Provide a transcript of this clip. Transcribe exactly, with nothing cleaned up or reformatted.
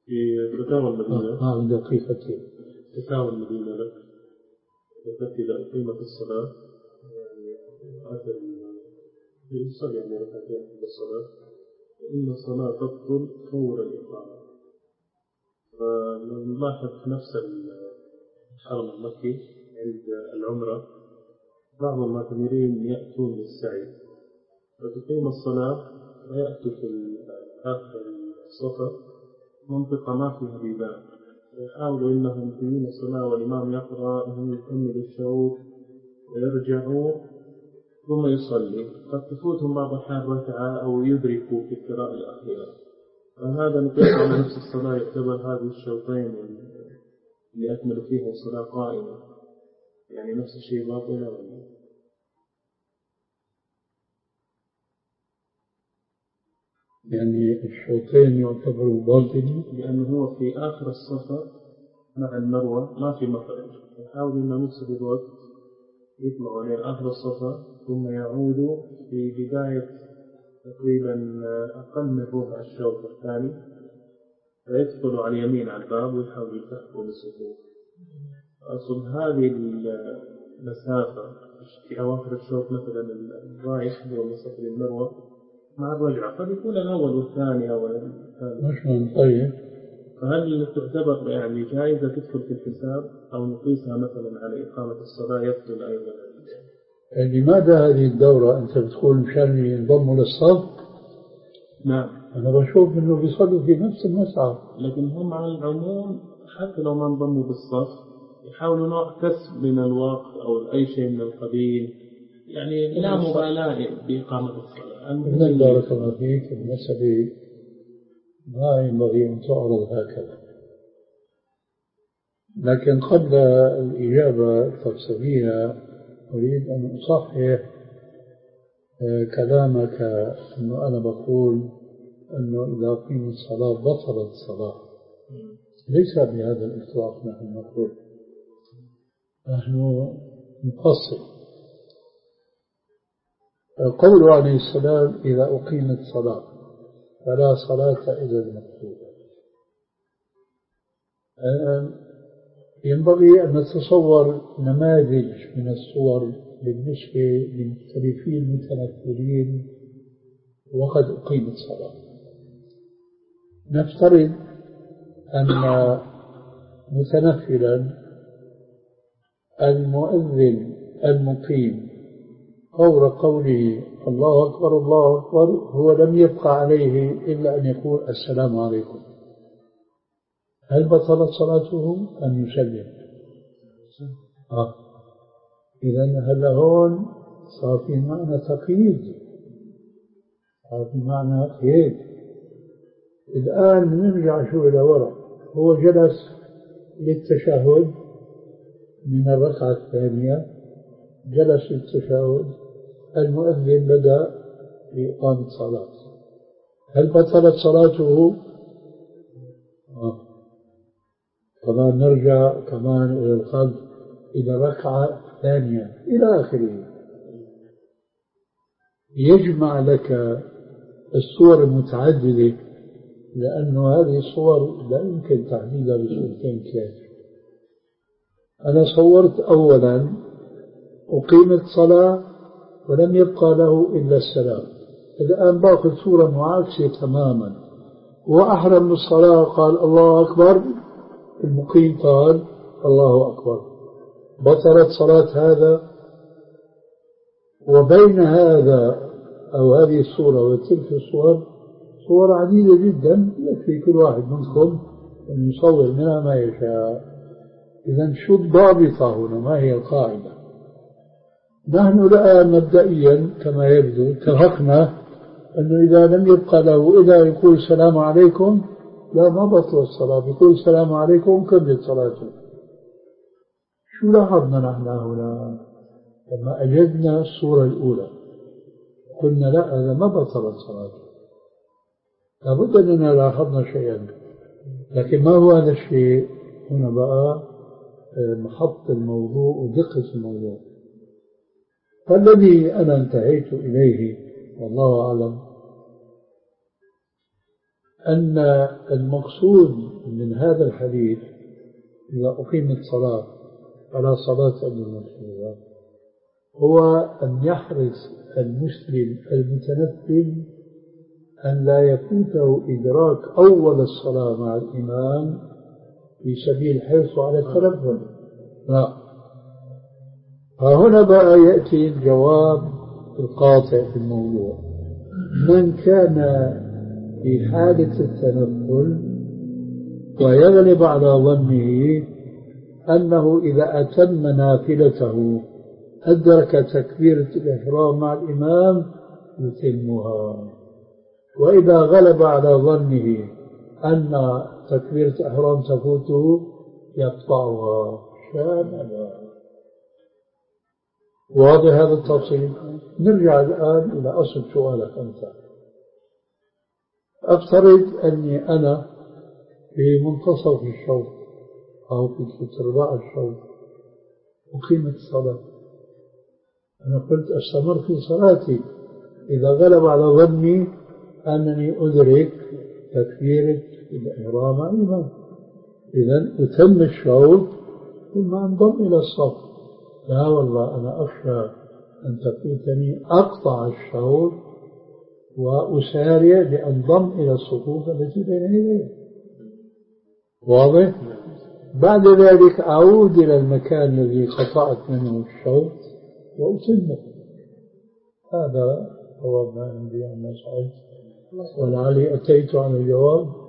في فتاوى المدينة. آه دقيقتين. فتاوى المدينة لك التي إذا أقيمت الصلاة يعني آخر يصلي يعني ركعتين قبل الصلاة إن الصلاة تبطل فور الإقامة. فنلاحظ في نفس الحرم المكي عند العمرة بعض المعتمرين يأتون للسعي فتقيم الصلاة ويأتوا في آخر الصفا منطقة ما فيها بيبان يحاولوا إنهم يقيمون الصلاة والإمام يقرأ وهم يكملوا الشوط ويرجعوا ثم يصلي قد تفوتهم بعض الأحيان ركعة أو يدركوا في القراءة الأخيرة. فهذا نقيس على نفس الصلاة يعتبر هذه الشوطين اللي أكمل فيها الصلاة قائمة يعني نفس الشيء باطلة ولا؟ يعني الشوطين يعتبروا باطلين لأنه هو في آخر الصفا مع المروة ما في مخرج يحاول أن نفسه الوقت يطلع على آخر الصفا ثم يعود في بداية تقريبا أقل من ربع الشوط الثاني فيدخل على اليمين على الباب ويحاول يفتحه بالصفوف. أصل هذه المسافة في أواخر الشوط مثلا الرايح هو مسافة المروة مع الرجعة قد يكون الأول والثاني أو الثالث. طيب فهل تعتبر يعني جائزة تدخل في الحساب أو نقيسها مثلا على إقامة الصلاة يبطل أيضا؟ يعني لماذا هذه الدورة أنت بتقول مشان ينضموا للصف؟ نعم أنا بشوف إنه بيصلوا في نفس المسعى لكن هم على العموم حتى لو ما انضموا بالصف يحاولوا نوع كسب من الوقت أو أي شيء من القبيل يعني لا مبالاة بإقامة الصلاة. إن بارك الله فيك المسألة ما ينبغي أن تعرض هكذا. لكن قبل الإجابة الفلسفية أريد أن أصحح كلامك أنه أنا بقول أنه إذا قيمت الصلاة بطلت الصلاة. ليس بهذا الإطلاق نحن نقول، نحن نفصل. قوله عليه السلام إذا أقيمت الصلاة فلا صلاة إلا المكتوبة. ينبغي أن نتصور نماذج من الصور بالنسبة للمختلفين المتنفلين وقد أقيمت الصلاة. نفترض أن متنفلا المؤذن المقيم فور قوله الله أكبر الله أكبر هو لم يبقى عليه إلا أن يقول السلام عليكم، هل بطلت صلاته أم يسلم؟ آه. إذن هل هون صار في معنى تقييد، صار في معنى قيد. الآن نرجع شو إلى وراء، هو جلس للتشهد من الركعة الثانية، جلس للتشهد، المؤذن بدأ بإقامة الصلاة، هل بطلت صلاته؟ آه. كمان نرجع كمان إلى الخلف إلى ركعة ثانية إلى آخره. يجمع لك الصور المتعددة لأن هذه الصور لا يمكن تحديدها بصورتين ثلاثة. أنا صورت أولا أقيمت صلاة ولم يبقى له إلا السلام. الآن باخذ صورة معاكسة تماما، وأحرم بالصلاة قال الله أكبر، المقيم قال الله أكبر، بطلت صلاة هذا. وبين هذا أو هذه الصورة وتلك الصور صور عديدة جدا، يكفي كل واحد منكم أن يصور منها ما يشاء. إذن شو الضابطة هنا؟ ما هي القاعدة؟ نحن الآن مبدئيا كما يبدو اتفقنا أنه إذا لم يبقى له إلا يقول السلام عليكم لا ما بطل الصلاة، بيقول السلام عليكم كمل صلاته. شو لاحظنا نحن هنا لما أجدنا الصورة الأولى؟ قلنا لا هذا ما بطل الصلاة، لابد أننا لاحظنا شيئا. لكن ما هو هذا الشيء؟ هنا بقى محط الموضوع ودقة الموضوع. فالذي أنا انتهيت إليه والله أعلم أن المقصود من هذا الحديث إذا أقيمت صلاة على صلاة المكتوبة هو أن يحرص المسلم المتنفل أن لا يفوته إدراك أول الصلاة مع الإمام في سبيل حرصه على التنفل. لا، فهنا بقى يأتي الجواب القاطع في الموضوع. من كان في حالة التنفل ويغلب على ظنه أنه إذا أتم نافلته أدرك تكبيرة الإحرام مع الإمام يتمها، وإذا غلب على ظنه أن تكبيرة الإحرام تفوته يقطعها شاملا. واضح هذا التفصيل؟ نرجع الآن إلى أصل سؤالك أنت. أفترض أني أنا في منتصف الشوط أو في ارتباع الشوط أقيمت الصلاة، أنا قلت أستمر في صلاتي إذا غلب على ظني أنني أدرك تكبيرة الإحرام إمام، إذن أتم الشوط ثم أنضم إلى الصف. لا والله أنا أخشى أن تفوتني أقطع الشوط وأسارع لأنضم إلى الصفوف التي بين يدي. واضح؟ بعد ذلك أعود إلى المكان الذي قطعت منه الشوط وأتمه. هذا هو ما عندي أن أسأل، ولعلي أتيت عن الجواب.